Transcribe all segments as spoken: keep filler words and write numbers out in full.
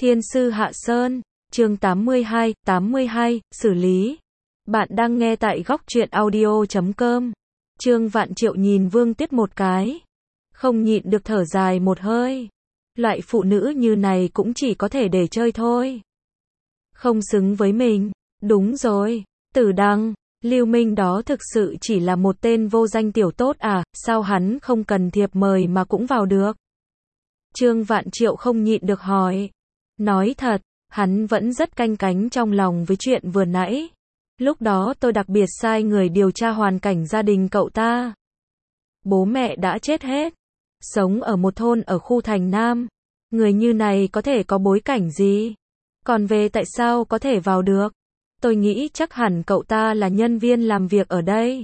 Thiên sư Hạ Sơn, chương tám mươi hai, tám mươi hai, xử lý. Bạn đang nghe tại góc truyện audio chấm com. Trương Vạn Triệu nhìn Vương Tiết một cái, không nhịn được thở dài một hơi. Loại phụ nữ như này cũng chỉ có thể để chơi thôi. Không xứng với mình. Đúng rồi, Tử Đăng, Lưu Minh đó thực sự chỉ là một tên vô danh tiểu tốt à, sao hắn không cần thiệp mời mà cũng vào được? Trương Vạn Triệu không nhịn được hỏi. Nói thật, hắn vẫn rất canh cánh trong lòng với chuyện vừa nãy. Lúc đó tôi đặc biệt sai người điều tra hoàn cảnh gia đình cậu ta. Bố mẹ đã chết hết, sống ở một thôn ở khu thành Nam. Người như này có thể có bối cảnh gì? Còn về tại sao có thể vào được? Tôi nghĩ chắc hẳn cậu ta là nhân viên làm việc ở đây.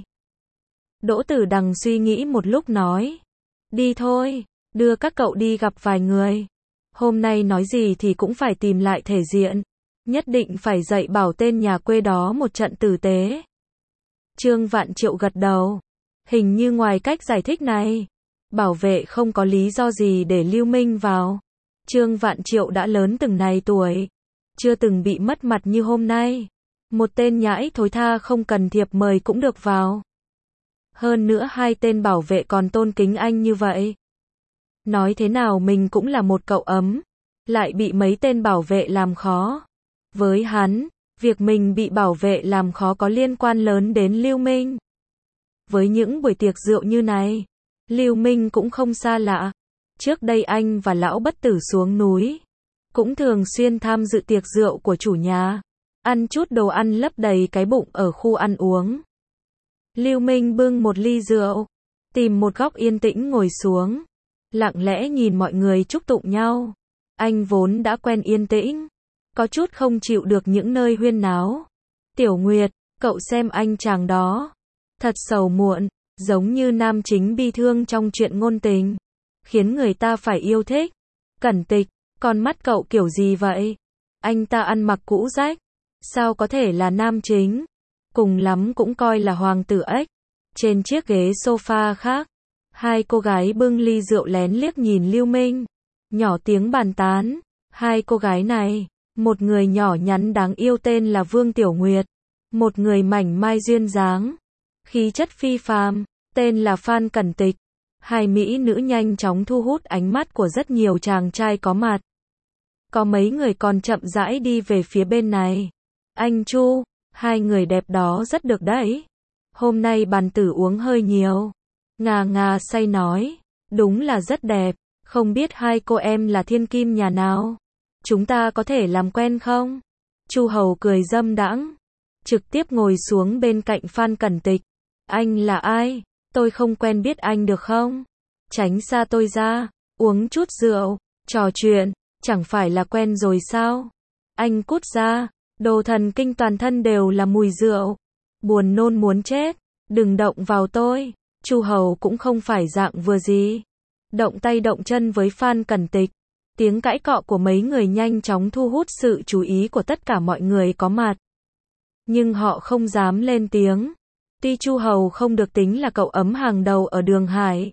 Đỗ Tử Đằng suy nghĩ một lúc nói. Đi thôi, đưa các cậu đi gặp vài người. Hôm nay nói gì thì cũng phải tìm lại thể diện. Nhất định phải dạy bảo tên nhà quê đó một trận tử tế. Trương Vạn Triệu gật đầu. Hình như ngoài cách giải thích này, bảo vệ không có lý do gì để Lưu Minh vào. Trương Vạn Triệu đã lớn từng này tuổi, chưa từng bị mất mặt như hôm nay. Một tên nhãi thối tha không cần thiệp mời cũng được vào. Hơn nữa hai tên bảo vệ còn tôn kính anh như vậy. Nói thế nào mình cũng là một cậu ấm, lại bị mấy tên bảo vệ làm khó. Với hắn, việc mình bị bảo vệ làm khó có liên quan lớn đến Lưu Minh. Với những buổi tiệc rượu như này, Lưu Minh cũng không xa lạ. Trước đây anh và lão bất tử xuống núi, cũng thường xuyên tham dự tiệc rượu của chủ nhà, ăn chút đồ ăn lấp đầy cái bụng ở khu ăn uống. Lưu Minh bưng một ly rượu, tìm một góc yên tĩnh ngồi xuống, lặng lẽ nhìn mọi người chúc tụng nhau. Anh vốn đã quen yên tĩnh, có chút không chịu được những nơi huyên náo. Tiểu Nguyệt, cậu xem anh chàng đó, thật sầu muộn, giống như nam chính bi thương trong truyện ngôn tình, khiến người ta phải yêu thích. Cẩn Tịch, con mắt cậu kiểu gì vậy? Anh ta ăn mặc cũ rách, sao có thể là nam chính? Cùng lắm cũng coi là hoàng tử ếch. Trên chiếc ghế sofa khác, hai cô gái bưng ly rượu lén liếc nhìn Lưu Minh, nhỏ tiếng bàn tán. Hai cô gái này, một người nhỏ nhắn đáng yêu tên là Vương Tiểu Nguyệt, một người mảnh mai duyên dáng, khí chất phi phàm, tên là Phan Cẩn Tịch. Hai mỹ nữ nhanh chóng thu hút ánh mắt của rất nhiều chàng trai có mặt. Có mấy người còn chậm rãi đi về phía bên này. Anh Chu, hai người đẹp đó rất được đấy. Hôm nay bàn tử uống hơi nhiều. Ngà ngà say nói, đúng là rất đẹp, không biết hai cô em là thiên kim nhà nào? Chúng ta có thể làm quen không? Chu Hầu cười dâm đãng, trực tiếp ngồi xuống bên cạnh Phan Cẩn Tịch. Anh là ai? Tôi không quen biết anh được không? Tránh xa tôi ra, uống chút rượu, trò chuyện, chẳng phải là quen rồi sao? Anh cút ra, đồ thần kinh toàn thân đều là mùi rượu. Buồn nôn muốn chết, đừng động vào tôi. Chu Hầu cũng không phải dạng vừa gì. Động tay động chân với Phan Cẩn Tịch. Tiếng cãi cọ của mấy người nhanh chóng thu hút sự chú ý của tất cả mọi người có mặt. Nhưng họ không dám lên tiếng. Tuy Chu Hầu không được tính là cậu ấm hàng đầu ở Đường Hải,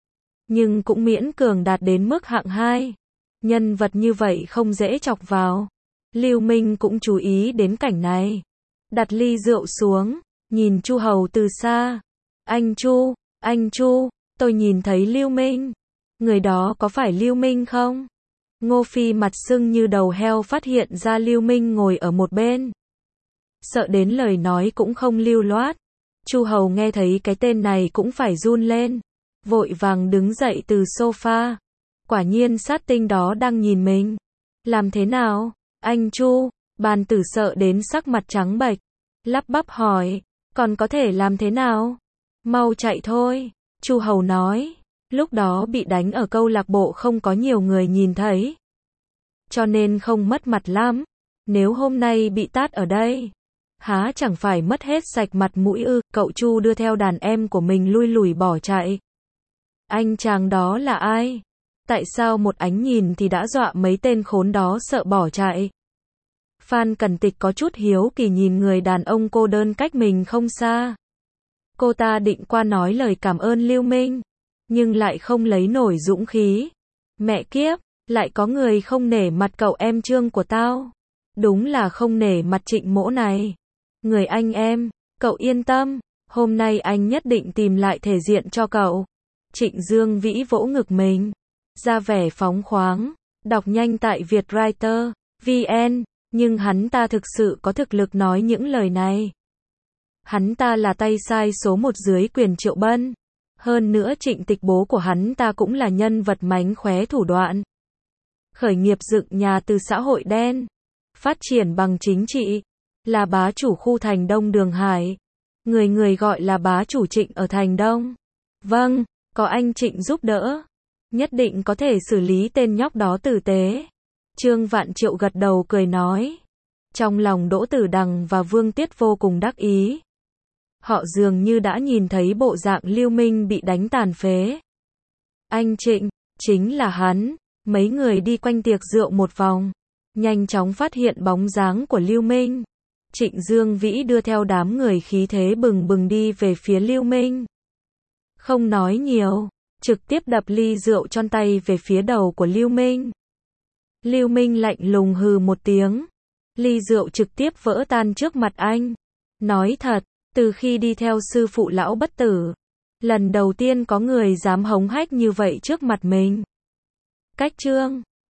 nhưng cũng miễn cường đạt đến mức hạng hai. Nhân vật như vậy không dễ chọc vào. Lưu Minh cũng chú ý đến cảnh này. Đặt ly rượu xuống, nhìn Chu Hầu từ xa. Anh Chu, anh Chu, tôi nhìn thấy Lưu Minh. Người đó có phải Lưu Minh không? Ngô Phi mặt sưng như đầu heo phát hiện ra Lưu Minh ngồi ở một bên. Sợ đến lời nói cũng không lưu loát. Chu Hầu nghe thấy cái tên này cũng phải run lên, vội vàng đứng dậy từ sofa. Quả nhiên sát tinh đó đang nhìn mình. Làm thế nào? Anh Chu, bàn tử sợ đến sắc mặt trắng bệch, lắp bắp hỏi, còn có thể làm thế nào? Mau chạy thôi, Chu Hầu nói. Lúc đó bị đánh ở câu lạc bộ không có nhiều người nhìn thấy, cho nên không mất mặt lắm. Nếu hôm nay bị tát ở đây, há chẳng phải mất hết sạch mặt mũi ư? Cậu Chu đưa theo đàn em của mình lui lủi bỏ chạy. Anh chàng đó là ai? Tại sao một ánh nhìn thì đã dọa mấy tên khốn đó sợ bỏ chạy? Phan Cẩn Tịch có chút hiếu kỳ nhìn người đàn ông cô đơn cách mình không xa. Cô ta định qua nói lời cảm ơn Lưu Minh, nhưng lại không lấy nổi dũng khí. Mẹ kiếp, Lại có người không nể mặt cậu em Trương của tao. Đúng là không nể mặt Trịnh Mỗ này. Người anh em, cậu yên tâm, hôm nay anh nhất định tìm lại thể diện cho cậu. Trịnh Dương Vĩ vỗ ngực mình, ra vẻ phóng khoáng, đọc nhanh tại Vietwriter, vn, nhưng hắn ta thực sự có thực lực nói những lời này. Hắn ta là tay sai số một dưới quyền Triệu Bân. Hơn nữa Trịnh Tịch bố của hắn ta cũng là nhân vật mánh khóe thủ đoạn. Khởi nghiệp dựng nhà từ xã hội đen, phát triển bằng chính trị, là bá chủ khu Thành Đông Đường Hải. Người người gọi là bá chủ Trịnh ở Thành Đông. Vâng, có anh Trịnh giúp đỡ, nhất định có thể xử lý tên nhóc đó tử tế. Trương Vạn Triệu gật đầu cười nói. Trong lòng Đỗ Tử Đằng và Vương Tiết vô cùng đắc ý. Họ dường như đã nhìn thấy bộ dạng Lưu Minh bị đánh tàn phế. Anh Trịnh, chính là hắn. Mấy người đi quanh tiệc rượu một vòng, nhanh chóng phát hiện bóng dáng của Lưu Minh. Trịnh Dương Vĩ đưa theo đám người khí thế bừng bừng đi về phía Lưu Minh. Không nói nhiều, trực tiếp đập ly rượu trong tay về phía đầu của Lưu Minh. Lưu Minh lạnh lùng hừ một tiếng. Ly rượu trực tiếp vỡ tan trước mặt anh. Nói thật, từ khi đi theo sư phụ lão bất tử, lần đầu tiên có người dám hống hách như vậy trước mặt mình. Cách Trương